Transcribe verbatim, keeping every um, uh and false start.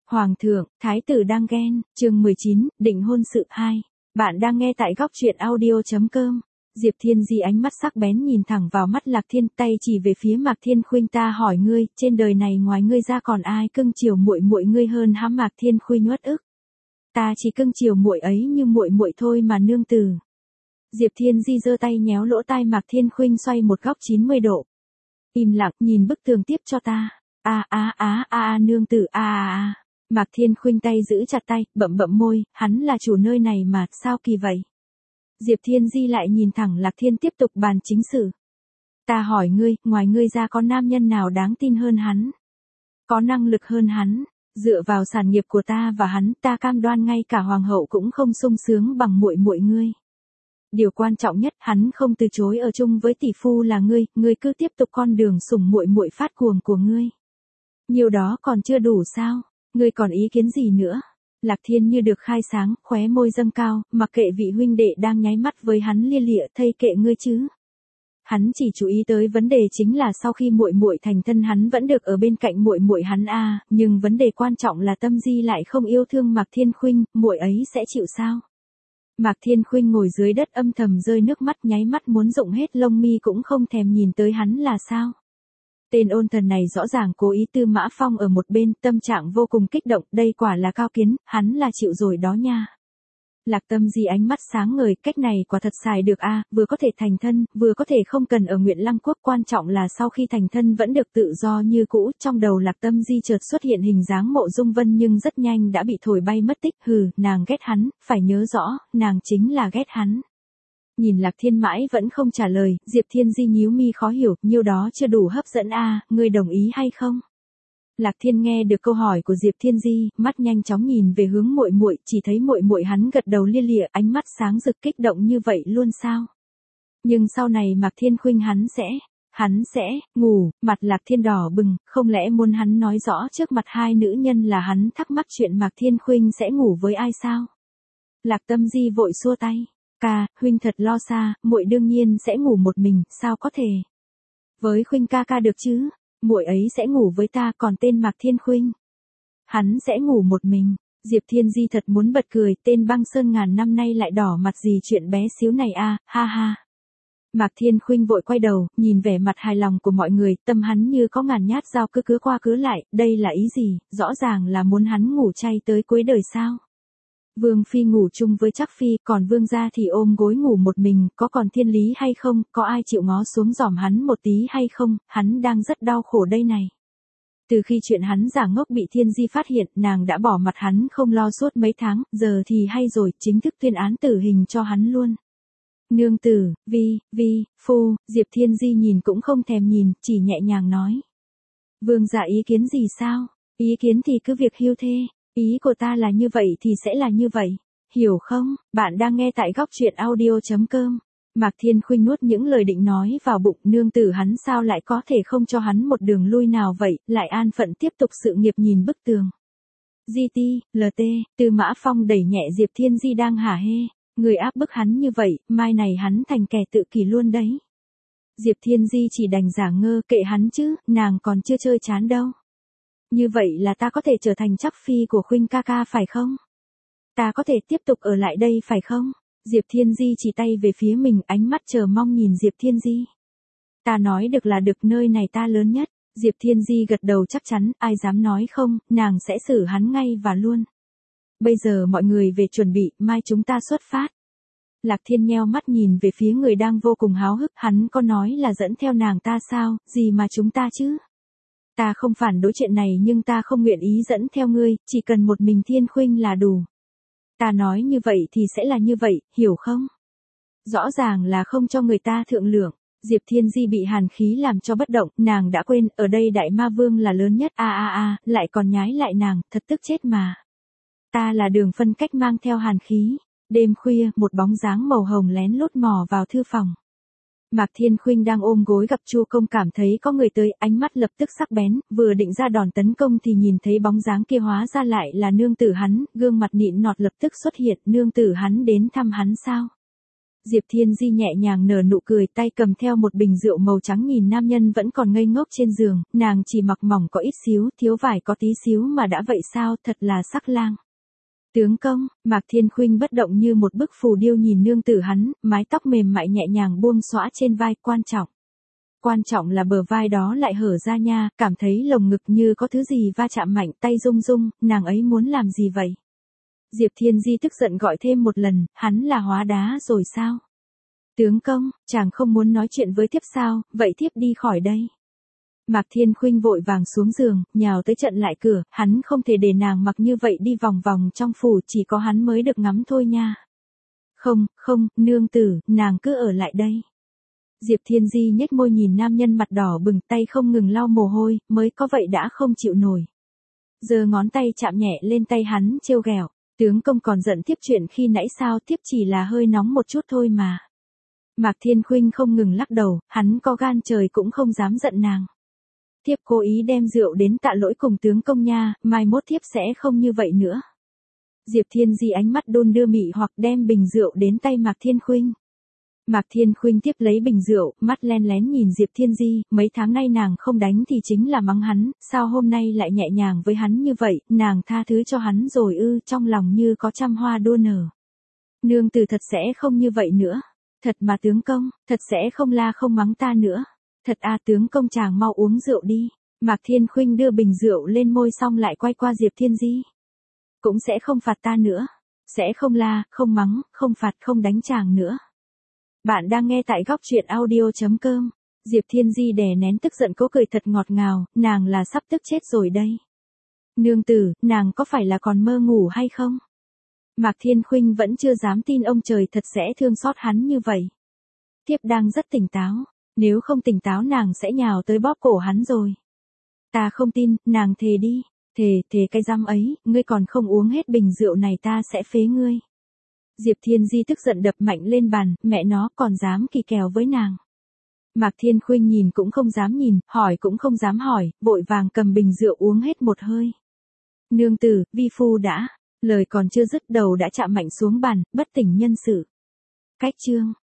Hoàng thượng, thái tử đang ghen, chương mười chín, định hôn sự hai. Bạn đang nghe tại góc truyện audio.com. Diệp Thiên Di ánh mắt sắc bén nhìn thẳng vào mắt Lạc Thiên, tay chỉ về phía Mạc Thiên Khuynh, ta hỏi ngươi, trên đời này ngoài ngươi ra còn ai cưng chiều muội muội ngươi hơn hả? Mạc Thiên Khuynh uất ức. Ta chỉ cưng chiều muội ấy như muội muội thôi mà nương tử. Diệp Thiên Di giơ tay nhéo lỗ tai Mạc Thiên Khuynh xoay một góc chín mươi độ. Im lặng, nhìn bức tường tiếp cho ta. A a a a nương tử a a a. Mạc Thiên Khuynh tay giữ chặt tay, bậm bậm môi, hắn là chủ nơi này mà, sao kỳ vậy? Diệp Thiên Di lại nhìn thẳng Lạc Thiên tiếp tục bàn chính sự. Ta hỏi ngươi, ngoài ngươi ra có nam nhân nào đáng tin hơn hắn? Có năng lực hơn hắn? Dựa vào sản nghiệp của ta và hắn, ta cam đoan ngay cả hoàng hậu cũng không sung sướng bằng muội muội ngươi. Điều quan trọng nhất, hắn không từ chối ở chung với tỷ phu là ngươi, ngươi cứ tiếp tục con đường sủng muội muội phát cuồng của ngươi. Nhiều đó còn chưa đủ sao? Ngươi còn ý kiến gì nữa? Lạc Thiên như được khai sáng, khóe môi dâng cao, mặc kệ vị huynh đệ đang nháy mắt với hắn lia lịa, thây kệ ngươi chứ. Hắn chỉ chú ý tới vấn đề chính là sau khi muội muội thành thân hắn vẫn được ở bên cạnh muội muội hắn a, à, nhưng vấn đề quan trọng là Tâm Di lại không yêu thương Mạc Thiên Khuynh, muội ấy sẽ chịu sao? Mạc Thiên Khuynh ngồi dưới đất âm thầm rơi nước mắt, nháy mắt muốn rụng hết lông mi cũng không thèm nhìn tới hắn là sao? Tên ôn thần này rõ ràng cố ý. Tư Mã Phong ở một bên, tâm trạng vô cùng kích động, đây quả là cao kiến, hắn là chịu rồi đó nha. Lạc Tâm Di ánh mắt sáng ngời, cách này quả thật xài được a, à, vừa có thể thành thân, vừa có thể không cần ở Nguyện Lăng Quốc, quan trọng là sau khi thành thân vẫn được tự do như cũ. Trong đầu Lạc Tâm Di chợt xuất hiện hình dáng Mộ Dung Vân nhưng rất nhanh đã bị thổi bay mất tích, hừ, nàng ghét hắn, phải nhớ rõ, nàng chính là ghét hắn. Nhìn Lạc Thiên mãi vẫn không trả lời, Diệp Thiên Di nhíu mi khó hiểu, nhiêu đó chưa đủ hấp dẫn a, à, ngươi đồng ý hay không? Lạc Thiên nghe được câu hỏi của Diệp Thiên Di, mắt nhanh chóng nhìn về hướng muội muội, chỉ thấy muội muội hắn gật đầu lia lịa, ánh mắt sáng rực, kích động như vậy luôn sao? Nhưng sau này Mạc Thiên Khuynh hắn sẽ, hắn sẽ ngủ, mặt Lạc Thiên đỏ bừng, không lẽ muốn hắn nói rõ trước mặt hai nữ nhân là hắn thắc mắc chuyện Mạc Thiên Khuynh sẽ ngủ với ai sao? Lạc Tâm Di vội xua tay, ca, huynh thật lo xa, muội đương nhiên sẽ ngủ một mình, sao có thể? Với Khuynh ca ca được chứ? Muội ấy sẽ ngủ với ta, còn tên Mạc Thiên Khuynh, hắn sẽ ngủ một mình. Diệp Thiên Di thật muốn bật cười, tên Băng Sơn ngàn năm nay lại đỏ mặt gì chuyện bé xíu này a, à, ha ha. Mạc Thiên Khuynh vội quay đầu, nhìn vẻ mặt hài lòng của mọi người, tâm hắn như có ngàn nhát dao cứ cứa qua cứa lại, đây là ý gì, rõ ràng là muốn hắn ngủ chay tới cuối đời sao. Vương phi ngủ chung với Trác phi, còn vương gia thì ôm gối ngủ một mình, có còn thiên lý hay không, có ai chịu ngó xuống giòm hắn một tí hay không, hắn đang rất đau khổ đây này. Từ khi chuyện hắn giả ngốc bị Thiên Di phát hiện, nàng đã bỏ mặt hắn không lo suốt mấy tháng, giờ thì hay rồi, chính thức tuyên án tử hình cho hắn luôn. Nương tử, vi, vi, phu, Diệp Thiên Di nhìn cũng không thèm nhìn, chỉ nhẹ nhàng nói. Vương gia ý kiến gì sao? Ý kiến thì cứ việc hưu thê. Ý của ta là như vậy thì sẽ là như vậy, hiểu không? Bạn đang nghe tại góc truyện audio.com. Mạc Thiên Khuynh nuốt những lời định nói vào bụng, nương tử hắn sao lại có thể không cho hắn một đường lui nào vậy, lại an phận tiếp tục sự nghiệp. Nhìn bức tường. giê tê, lờ tê, Tư Mã Phong đẩy nhẹ Diệp Thiên Di đang hả hê, người áp bức hắn như vậy, mai này hắn thành kẻ tự kỷ luôn đấy. Diệp Thiên Di chỉ đành giả ngơ, kệ hắn chứ, nàng còn chưa chơi chán đâu. Như vậy là ta có thể trở thành Trác phi của Khuynh ca ca phải không? Ta có thể tiếp tục ở lại đây phải không? Diệp Thiên Di chỉ tay về phía mình, ánh mắt chờ mong nhìn Diệp Thiên Di. Ta nói được là được, nơi này ta lớn nhất. Diệp Thiên Di gật đầu chắc chắn, ai dám nói không, nàng sẽ xử hắn ngay và luôn. Bây giờ mọi người về chuẩn bị, mai chúng ta xuất phát. Lạc Thiên nheo mắt nhìn về phía người đang vô cùng háo hức, hắn có nói là dẫn theo nàng ta sao, gì mà chúng ta chứ? Ta không phản đối chuyện này nhưng ta không nguyện ý dẫn theo ngươi, chỉ cần một mình Thiên Khuynh là đủ. Ta nói như vậy thì sẽ là như vậy, hiểu không? Rõ ràng là không cho người ta thượng lượng. Diệp Thiên Di bị hàn khí làm cho bất động, nàng đã quên, ở đây Đại Ma Vương là lớn nhất, a a a, lại còn nhái lại nàng, thật tức chết mà. Ta là Đường Phân Cách mang theo hàn khí. Đêm khuya, một bóng dáng màu hồng lén lút mò vào thư phòng. Mạc Thiên Khuynh đang ôm gối gặp Chu Công, cảm thấy có người tới, ánh mắt lập tức sắc bén, vừa định ra đòn tấn công thì nhìn thấy bóng dáng kia hóa ra lại là nương tử hắn, gương mặt nịn nọt lập tức xuất hiện, nương tử hắn đến thăm hắn sao? Diệp Thiên Di nhẹ nhàng nở nụ cười, tay cầm theo một bình rượu màu trắng nhìn nam nhân vẫn còn ngây ngốc trên giường, nàng chỉ mặc mỏng có ít xíu, thiếu vải có tí xíu mà đã vậy sao, thật là sắc lang. Tướng công, Mạc Thiên Khuynh bất động như một bức phù điêu nhìn nương tử hắn, mái tóc mềm mại nhẹ nhàng buông xõa trên vai, quan trọng. Quan trọng là bờ vai đó lại hở ra nha, cảm thấy lồng ngực như có thứ gì va chạm mạnh, tay rung rung, nàng ấy muốn làm gì vậy? Diệp Thiên Di tức giận gọi thêm một lần, hắn là hóa đá rồi sao? Tướng công, chàng không muốn nói chuyện với thiếp sao, vậy thiếp đi khỏi đây. Mạc Thiên Khuynh vội vàng xuống giường, nhào tới chặn lại cửa, hắn không thể để nàng mặc như vậy đi vòng vòng trong phủ, chỉ có hắn mới được ngắm thôi nha. Không, không, nương tử, nàng cứ ở lại đây. Diệp Thiên Di nhếch môi nhìn nam nhân mặt đỏ bừng, tay không ngừng lau mồ hôi, mới có vậy đã không chịu nổi. Giơ ngón tay chạm nhẹ lên tay hắn, trêu ghẹo, tướng công còn giận thiếp chuyện khi nãy sao, thiếp chỉ là hơi nóng một chút thôi mà. Mạc Thiên Khuynh không ngừng lắc đầu, hắn có gan trời cũng không dám giận nàng. Thiếp cố ý đem rượu đến tạ lỗi cùng tướng công nha, mai mốt thiếp sẽ không như vậy nữa. Diệp Thiên Di ánh mắt đôn đưa mị hoặc đem bình rượu đến tay Mạc Thiên Khuynh. Mạc Thiên Khuynh tiếp lấy bình rượu, mắt len lén nhìn Diệp Thiên Di, mấy tháng nay nàng không đánh thì chính là mắng hắn, sao hôm nay lại nhẹ nhàng với hắn như vậy, nàng tha thứ cho hắn rồi ư, trong lòng như có trăm hoa đua nở. Nương tử thật sẽ không như vậy nữa, thật mà tướng công, thật sẽ không la không mắng ta nữa, thật à tướng công chàng mau uống rượu đi. Mạc Thiên Khuynh đưa bình rượu lên môi xong lại quay qua Diệp Thiên Di. Cũng sẽ không phạt ta nữa, sẽ không la, không mắng, không phạt, không đánh chàng nữa. Bạn đang nghe tại góc truyện audio chấm com. Diệp Thiên Di đè nén tức giận cố cười thật ngọt ngào, nàng là sắp tức chết rồi đây. Nương tử, nàng có phải là còn mơ ngủ hay không? Mạc Thiên Khuynh vẫn chưa dám tin ông trời thật sẽ thương xót hắn như vậy. Thiếp đang rất tỉnh táo, nếu không tỉnh táo nàng sẽ nhào tới bóp cổ hắn rồi. Ta không tin, nàng thề đi, thề, thề cái răm ấy, ngươi còn không uống hết bình rượu này ta sẽ phế ngươi. Diệp Thiên Di tức giận đập mạnh lên bàn, mẹ nó còn dám kỳ kèo với nàng. Mạc Thiên Khuynh nhìn cũng không dám nhìn, hỏi cũng không dám hỏi, vội vàng cầm bình rượu uống hết một hơi. Nương tử, vi phu đã, lời còn chưa dứt đầu đã chạm mạnh xuống bàn, bất tỉnh nhân sự. Cách chương.